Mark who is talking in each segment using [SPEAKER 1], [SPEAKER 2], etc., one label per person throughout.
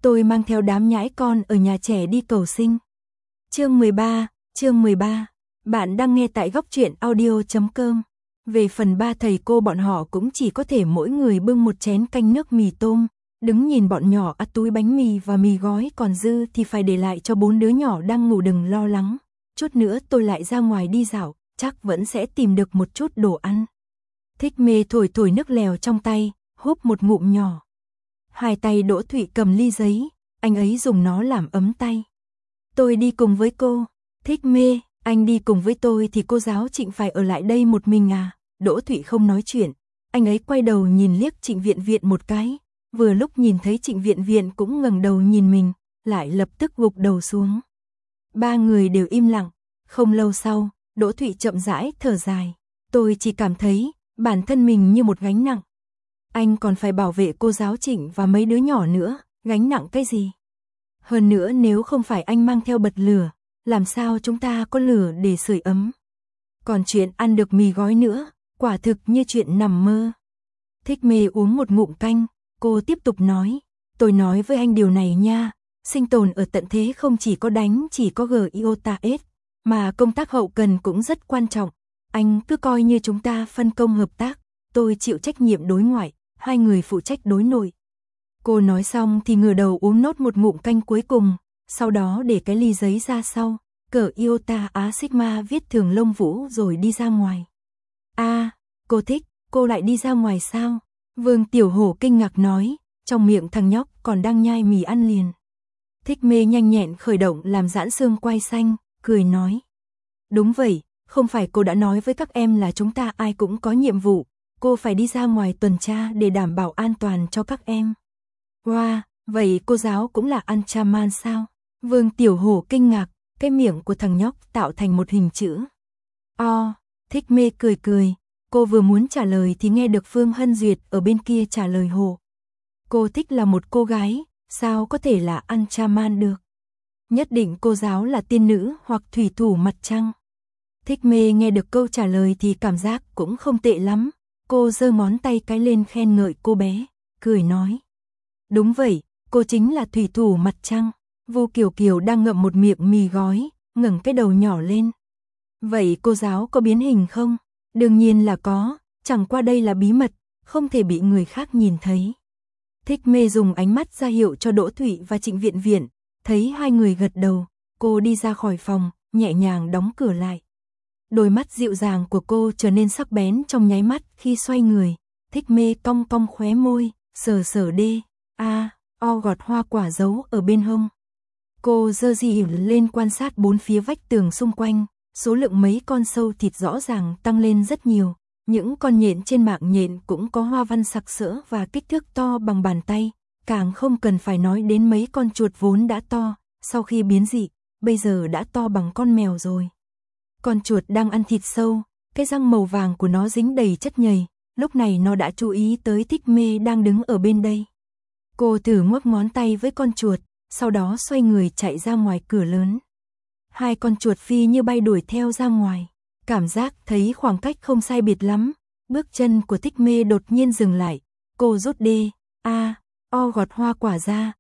[SPEAKER 1] Tôi mang theo đám nhãi con ở nhà trẻ đi cầu sinh. Chương 13. Bạn đang nghe tại góc truyện audio.com. Về phần ba thầy cô bọn họ cũng chỉ có thể mỗi người bưng một chén canh nước mì tôm, đứng nhìn bọn nhỏ ăn túi bánh mì và mì gói, còn dư thì phải để lại cho 4 đứa nhỏ đang ngủ. Đừng lo lắng, chút nữa tôi lại ra ngoài đi dạo, chắc vẫn sẽ tìm được một chút đồ ăn. Thích Mê thổi nước lèo trong tay, húp một ngụm nhỏ. Hai tay Đỗ Thụy cầm ly giấy, anh ấy dùng nó làm ấm tay. Tôi đi cùng với cô. Thích Mê, anh đi cùng với tôi thì cô giáo Trịnh phải ở lại đây một mình à? Đỗ Thụy không nói chuyện, anh ấy quay đầu nhìn liếc Trịnh Viện Viện một cái, vừa lúc nhìn thấy Trịnh Viện Viện cũng ngẩng đầu nhìn mình, lại lập tức gục đầu xuống. Ba người đều im lặng, không lâu sau, Đỗ Thụy chậm rãi thở dài. Tôi chỉ cảm thấy bản thân mình như một gánh nặng. Anh còn phải bảo vệ cô giáo Trịnh và mấy đứa nhỏ nữa, gánh nặng cái gì? Hơn nữa nếu không phải anh mang theo bật lửa, làm sao chúng ta có lửa để sưởi ấm? Còn chuyện ăn được mì gói nữa, quả thực như chuyện nằm mơ. Thích Mê uống một ngụm canh, cô tiếp tục nói, tôi nói với anh điều này nha, sinh tồn ở tận thế không chỉ có đánh chỉ có GIOTS, mà công tác hậu cần cũng rất quan trọng. Anh cứ coi như chúng ta phân công hợp tác, tôi chịu trách nhiệm đối ngoại, hai người phụ trách đối nội. Cô nói xong thì ngửa đầu uống nốt một ngụm canh cuối cùng, sau đó để cái ly giấy ra sau, cờ Iota Á Sigma viết Thường Lông Vũ rồi đi ra ngoài. Cô Thích, cô lại đi ra ngoài sao? Vương Tiểu Hổ kinh ngạc nói, trong miệng thằng nhóc còn đang nhai mì ăn liền. Thích Mê nhanh nhẹn khởi động làm giãn xương quai xanh, cười nói. Đúng vậy, không phải cô đã nói với các em là chúng ta ai cũng có nhiệm vụ, cô phải đi ra ngoài tuần tra để đảm bảo an toàn cho các em. Wow, vậy cô giáo cũng là Anchaman sao? Vương Tiểu Hổ kinh ngạc, cái miệng của thằng nhóc tạo thành một hình chữ. Thích Mê cười, cô vừa muốn trả lời thì nghe được Phương Hân Duyệt ở bên kia trả lời hộ. Cô Thích là một cô gái, sao có thể là Anchaman được? Nhất định cô giáo là tiên nữ hoặc thủy thủ mặt trăng. Thích Mê nghe được câu trả lời thì cảm giác cũng không tệ lắm, cô giơ ngón tay cái lên khen ngợi cô bé, cười nói. Đúng vậy, cô chính là thủy thủ mặt trăng. Vô Kiều Kiều đang ngậm một miệng mì gói, ngẩng cái đầu nhỏ lên. Vậy cô giáo có biến hình không? Đương nhiên là có, chẳng qua đây là bí mật, không thể bị người khác nhìn thấy. Thích Mê dùng ánh mắt ra hiệu cho Đỗ Thụy và Trịnh Viện Viện, thấy hai người gật đầu, cô đi ra khỏi phòng, nhẹ nhàng đóng cửa lại. Đôi mắt dịu dàng của cô trở nên sắc bén trong nháy mắt khi xoay người. Thích Mê cong cong khóe môi, sờ đê, gọt hoa quả giấu ở bên hông. Cô giơ di lên quan sát bốn phía vách tường xung quanh, số lượng mấy con sâu thịt rõ ràng tăng lên rất nhiều. Những con nhện trên mạng nhện cũng có hoa văn sặc sỡ và kích thước to bằng bàn tay, càng không cần phải nói đến mấy con chuột vốn đã to, sau khi biến dị, bây giờ đã to bằng con mèo rồi. Con chuột đang ăn thịt sâu, cái răng màu vàng của nó dính đầy chất nhầy, lúc này nó đã chú ý tới Thích Mê đang đứng ở bên đây. Cô thử ngoắc ngón tay với con chuột, sau đó xoay người chạy ra ngoài cửa lớn. Hai con chuột phi như bay đuổi theo ra ngoài, cảm giác thấy khoảng cách không sai biệt lắm, bước chân của Thích Mê đột nhiên dừng lại, cô rút gọt hoa quả ra,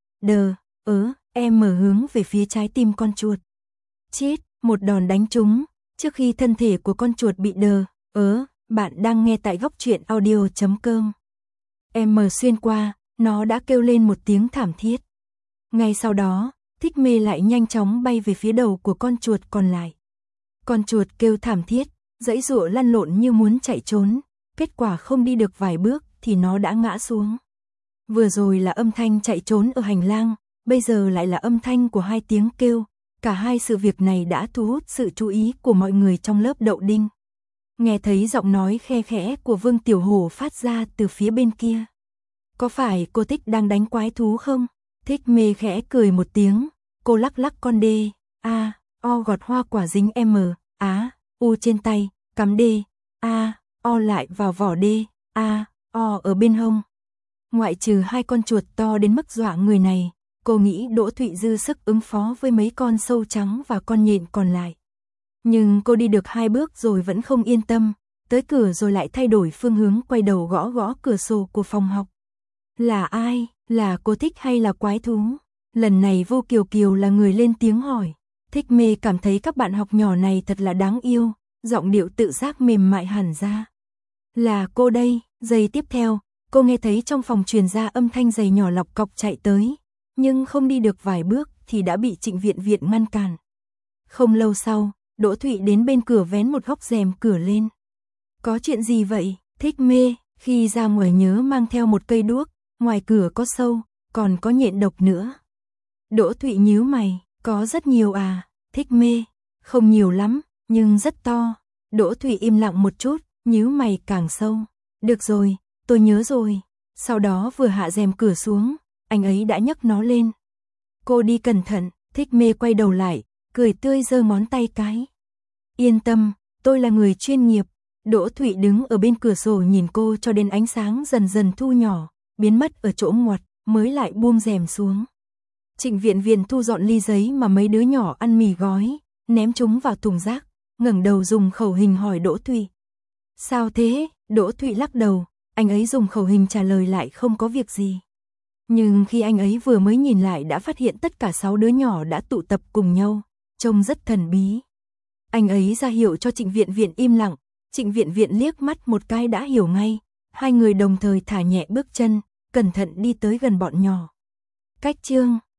[SPEAKER 1] mở hướng về phía trái tim con chuột. Chít, một đòn đánh trúng, trước khi thân thể của con chuột bị bạn đang nghe tại góc truyện audio.com. Xuyên qua, nó đã kêu lên một tiếng thảm thiết. Ngay sau đó, Thích Mê lại nhanh chóng bay về phía đầu của con chuột còn lại. Con chuột kêu thảm thiết, giãy giụa lăn lộn như muốn chạy trốn, kết quả không đi được vài bước thì nó đã ngã xuống. Vừa rồi là âm thanh chạy trốn ở hành lang, bây giờ lại là âm thanh của hai tiếng kêu, cả hai sự việc này đã thu hút sự chú ý của mọi người trong lớp đậu đinh. Nghe thấy giọng nói khe khẽ của Vương Tiểu Hổ phát ra từ phía bên kia. Có phải cô Thích đang đánh quái thú không? Thích Mê khẽ cười một tiếng, cô lắc con đê, gọt hoa quả dính trên tay, cắm đê, lại vào vỏ đê, ở bên hông. Ngoại trừ hai con chuột to đến mức dọa người này, cô nghĩ Đỗ Thụy dư sức ứng phó với mấy con sâu trắng và con nhện còn lại. Nhưng cô đi được 2 bước rồi vẫn không yên tâm, tới cửa rồi lại thay đổi phương hướng, quay đầu gõ cửa sổ của phòng học. Là ai? Là cô Thích hay là quái thú? Lần này Vô Kiều Kiều là người lên tiếng hỏi. Thích Mê cảm thấy các bạn học nhỏ này thật là đáng yêu, giọng điệu tự giác mềm mại hẳn ra. Là cô đây. Giây tiếp theo, cô nghe thấy trong phòng truyền ra âm thanh giày nhỏ lọc cọc chạy tới, nhưng không đi được vài bước thì đã bị Trịnh Viện Viện ngăn cản. Không lâu sau, Đỗ Thụy đến bên cửa vén một góc rèm cửa lên. Có chuyện gì vậy? Thích Mê, khi ra ngoài nhớ mang theo một cây đuốc, ngoài cửa có sâu, còn có nhện độc nữa. Đỗ Thụy nhíu mày, có rất nhiều à? Thích Mê, không nhiều lắm, nhưng rất to. Đỗ Thụy im lặng một chút, nhíu mày càng sâu. Được rồi, tôi nhớ rồi. Sau đó vừa hạ rèm cửa xuống, anh ấy đã nhấc nó lên. Cô đi cẩn thận. Thích Mê quay đầu lại, cười tươi giơ ngón tay cái. Yên tâm, tôi là người chuyên nghiệp. Đỗ Thụy đứng ở bên cửa sổ nhìn cô cho đến ánh sáng dần dần thu nhỏ, biến mất ở chỗ ngoặt, mới lại buông rèm xuống. Trịnh Viện Viện thu dọn ly giấy mà mấy đứa nhỏ ăn mì gói, ném chúng vào thùng rác, ngẩng đầu dùng khẩu hình hỏi Đỗ Thụy. Sao thế? Đỗ Thụy lắc đầu, anh ấy dùng khẩu hình trả lời lại không có việc gì. Nhưng khi anh ấy vừa mới nhìn lại đã phát hiện tất cả 6 đứa nhỏ đã tụ tập cùng nhau, trông rất thần bí. Anh ấy ra hiệu cho Trịnh Viện Viện im lặng, Trịnh Viện Viện liếc mắt một cái đã hiểu ngay, hai người đồng thời thả nhẹ bước chân, cẩn thận đi tới gần bọn nhỏ. Cách chương